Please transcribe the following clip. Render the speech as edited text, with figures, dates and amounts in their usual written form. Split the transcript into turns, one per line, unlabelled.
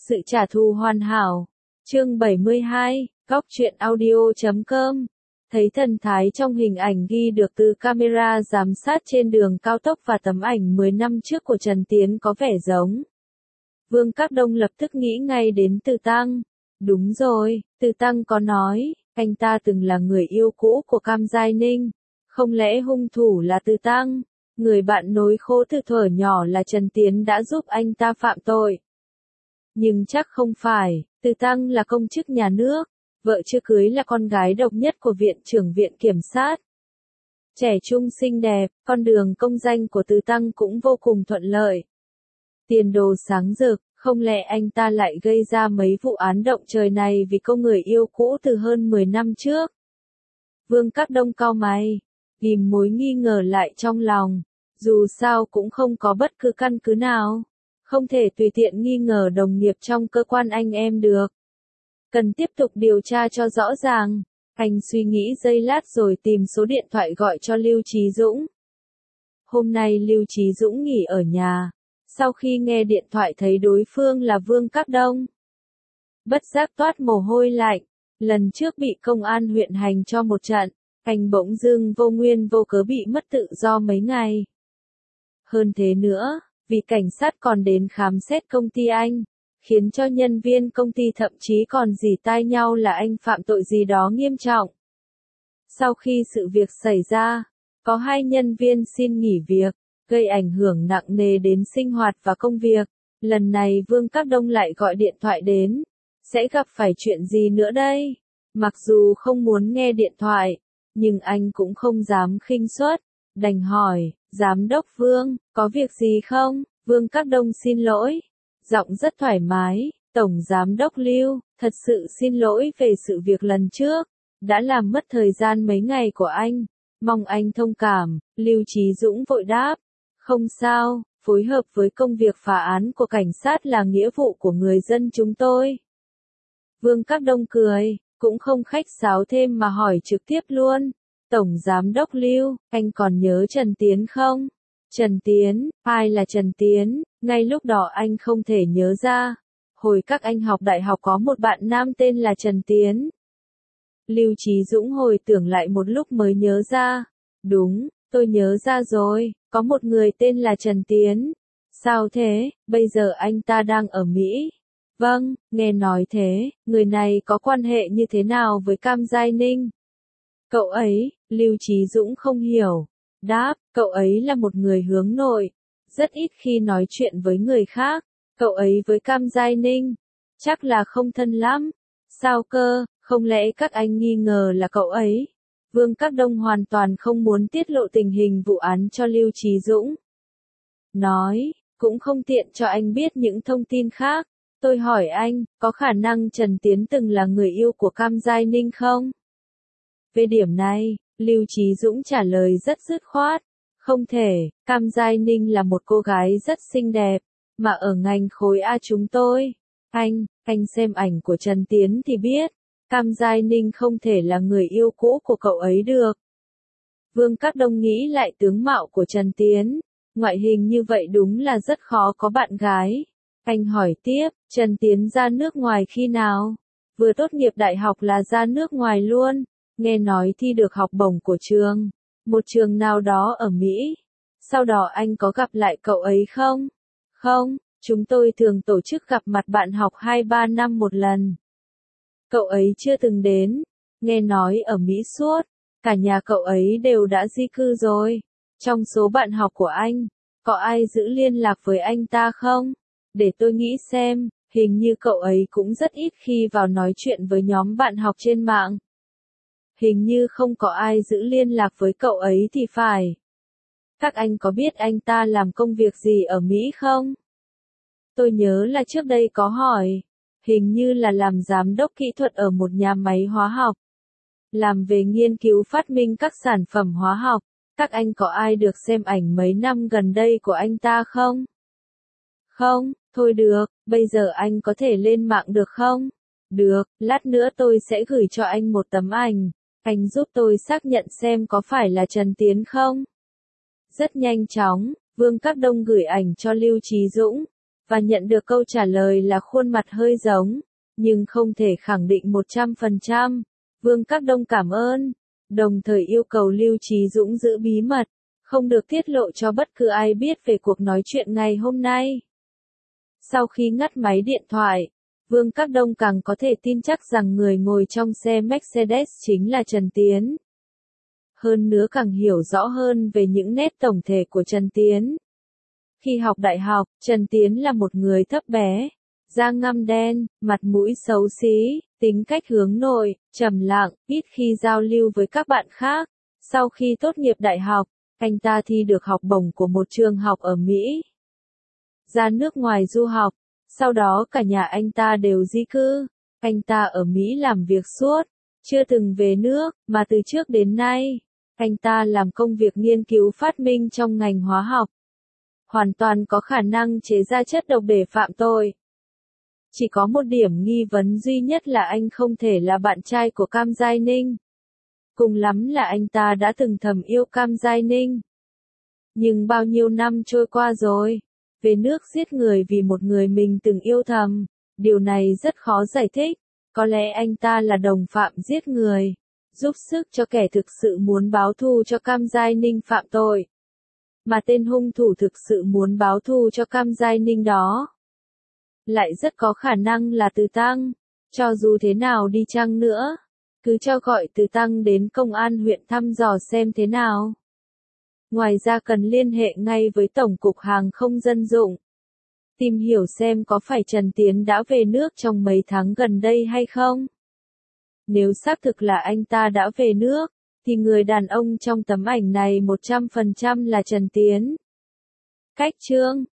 Sự trả thù hoàn hảo. Chương 72, Góc truyện audio.com. Thấy thần thái trong hình ảnh ghi được từ camera giám sát trên đường cao tốc và tấm ảnh 10 năm trước của Trần Tiến có vẻ giống. Vương Các Đông lập tức nghĩ ngay đến Từ Tăng. Đúng rồi, Từ Tăng có nói, anh ta từng là người yêu cũ của Cam Giai Ninh. Không lẽ hung thủ là Từ Tăng? Người bạn nối khố từ thuở nhỏ là Trần Tiến đã giúp anh ta phạm tội. Nhưng chắc không phải, Từ Tăng là công chức nhà nước, vợ chưa cưới là con gái độc nhất của Viện trưởng Viện Kiểm sát. Trẻ trung xinh đẹp, con đường công danh của Từ Tăng cũng vô cùng thuận lợi. Tiền đồ sáng rực, không lẽ anh ta lại gây ra mấy vụ án động trời này vì cô người yêu cũ từ hơn 10 năm trước? Vương Các Đông cau mày, ghim mối nghi ngờ lại trong lòng, dù sao cũng không có bất cứ căn cứ nào. Không thể tùy tiện nghi ngờ đồng nghiệp trong cơ quan anh em được. Cần tiếp tục điều tra cho rõ ràng. Anh suy nghĩ giây lát rồi tìm số điện thoại gọi cho Lưu Chí Dũng. Hôm nay Lưu Chí Dũng nghỉ ở nhà. Sau khi nghe điện thoại thấy đối phương là Vương Các Đông, bất giác toát mồ hôi lạnh. Lần trước bị công an huyện hành cho một trận, anh bỗng dưng vô nguyên vô cớ bị mất tự do mấy ngày. Hơn thế nữa, vì cảnh sát còn đến khám xét công ty anh, khiến cho nhân viên công ty thậm chí còn rỉ tai nhau là anh phạm tội gì đó nghiêm trọng. Sau khi sự việc xảy ra, có 2 nhân viên xin nghỉ việc, gây ảnh hưởng nặng nề đến sinh hoạt và công việc. Lần này Vương Các Đông lại gọi điện thoại đến. Sẽ gặp phải chuyện gì nữa đây? Mặc dù không muốn nghe điện thoại, nhưng anh cũng không dám khinh suất, đành hỏi, Giám đốc Vương, có việc gì không? Vương Các Đông xin lỗi. Giọng rất thoải mái, Tổng Giám đốc Lưu, thật sự xin lỗi về sự việc lần trước, đã làm mất thời gian mấy ngày của anh, mong anh thông cảm. Lưu Chí Dũng vội đáp, không sao, phối hợp với công việc phá án của cảnh sát là nghĩa vụ của người dân chúng tôi. Vương Các Đông cười, cũng không khách sáo thêm mà hỏi trực tiếp luôn. Tổng Giám đốc Lưu, anh còn nhớ Trần Tiến không? Trần Tiến, ai là Trần Tiến? Ngay lúc đó anh không thể nhớ ra. Hồi các anh học đại học có một bạn nam tên là Trần Tiến. Lưu Chí Dũng hồi tưởng lại một lúc mới nhớ ra. Đúng, tôi nhớ ra rồi, có một người tên là Trần Tiến. Sao thế, bây giờ anh ta đang ở Mỹ? Vâng, nghe nói thế, người này có quan hệ như thế nào với Cam Giai Ninh? Cậu ấy, Lưu Chí Dũng không hiểu. Đáp, cậu ấy là một người hướng nội, rất ít khi nói chuyện với người khác. Cậu ấy với Cam Giai Ninh, chắc là không thân lắm. Sao cơ, không lẽ các anh nghi ngờ là cậu ấy? Vương Các Đông hoàn toàn không muốn tiết lộ tình hình vụ án cho Lưu Chí Dũng. Nói, cũng không tiện cho anh biết những thông tin khác. Tôi hỏi anh, có khả năng Trần Tiến từng là người yêu của Cam Giai Ninh không? Về điểm này, Lưu Chí Dũng trả lời rất dứt khoát. Không thể, Cam Giai Ninh là một cô gái rất xinh đẹp, mà ở ngành khối A chúng tôi. Anh xem ảnh của Trần Tiến thì biết, Cam Giai Ninh không thể là người yêu cũ của cậu ấy được. Vương Các Đông nghĩ lại tướng mạo của Trần Tiến, ngoại hình như vậy đúng là rất khó có bạn gái. Anh hỏi tiếp, Trần Tiến ra nước ngoài khi nào? Vừa tốt nghiệp đại học là ra nước ngoài luôn. Nghe nói thi được học bổng của trường, một trường nào đó ở Mỹ. Sau đó anh có gặp lại cậu ấy không? Không, chúng tôi thường tổ chức gặp mặt bạn học 2-3 năm một lần. Cậu ấy chưa từng đến, nghe nói ở Mỹ suốt, cả nhà cậu ấy đều đã di cư rồi. Trong số bạn học của anh, có ai giữ liên lạc với anh ta không? Để tôi nghĩ xem, hình như cậu ấy cũng rất ít khi vào nói chuyện với nhóm bạn học trên mạng. Hình như không có ai giữ liên lạc với cậu ấy thì phải. Các anh có biết anh ta làm công việc gì ở Mỹ không? Tôi nhớ là trước đây có hỏi. Hình như là làm giám đốc kỹ thuật ở một nhà máy hóa học. Làm về nghiên cứu phát minh các sản phẩm hóa học. Các anh có ai được xem ảnh mấy năm gần đây của anh ta không? Không, thôi được, bây giờ anh có thể lên mạng được không? Được, lát nữa tôi sẽ gửi cho anh một tấm ảnh. Anh giúp tôi xác nhận xem có phải là Trần Tiến không? Rất nhanh chóng, Vương Các Đông gửi ảnh cho Lưu Chí Dũng. và nhận được câu trả lời là khuôn mặt hơi giống, nhưng không thể khẳng định 100%. Vương Các Đông cảm ơn, đồng thời yêu cầu Lưu Trí Dũng giữ bí mật, không được tiết lộ cho bất cứ ai biết về cuộc nói chuyện ngày hôm nay. Sau khi ngắt máy điện thoại, Vương Các Đông càng có thể tin chắc rằng người ngồi trong xe Mercedes chính là Trần Tiến. Hơn nữa càng hiểu rõ hơn về những nét tổng thể của Trần Tiến. Khi học đại học, Trần Tiến là một người thấp bé, da ngăm đen, mặt mũi xấu xí, tính cách hướng nội, trầm lặng, ít khi giao lưu với các bạn khác. Sau khi tốt nghiệp đại học, anh ta thi được học bổng của một trường học ở Mỹ. Ra nước ngoài du học, sau đó cả nhà anh ta đều di cư. Anh ta ở Mỹ làm việc suốt, chưa từng về nước, mà từ trước đến nay, anh ta làm công việc nghiên cứu phát minh trong ngành hóa học. Hoàn toàn có khả năng chế ra chất độc để phạm tội. Chỉ có một điểm nghi vấn duy nhất là anh không thể là bạn trai của Cam Giai Ninh. Cùng lắm là anh ta đã từng thầm yêu Cam Giai Ninh. Nhưng bao nhiêu năm trôi qua rồi, về nước giết người vì một người mình từng yêu thầm, điều này rất khó giải thích. Có lẽ anh ta là đồng phạm giết người, giúp sức cho kẻ thực sự muốn báo thù cho Cam Giai Ninh phạm tội. Mà tên hung thủ thực sự muốn báo thù cho Cam Giai Ninh đó lại rất có khả năng là Từ Tăng. Cho dù thế nào đi chăng nữa, cứ cho gọi Từ Tăng đến công an huyện thăm dò xem thế nào. Ngoài ra cần liên hệ ngay với Tổng cục Hàng không Dân dụng, tìm hiểu xem có phải Trần Tiến đã về nước trong mấy tháng gần đây hay không. Nếu xác thực là anh ta đã về nước, thì người đàn ông trong tấm ảnh này 100% là Trần Tiến. Cách chương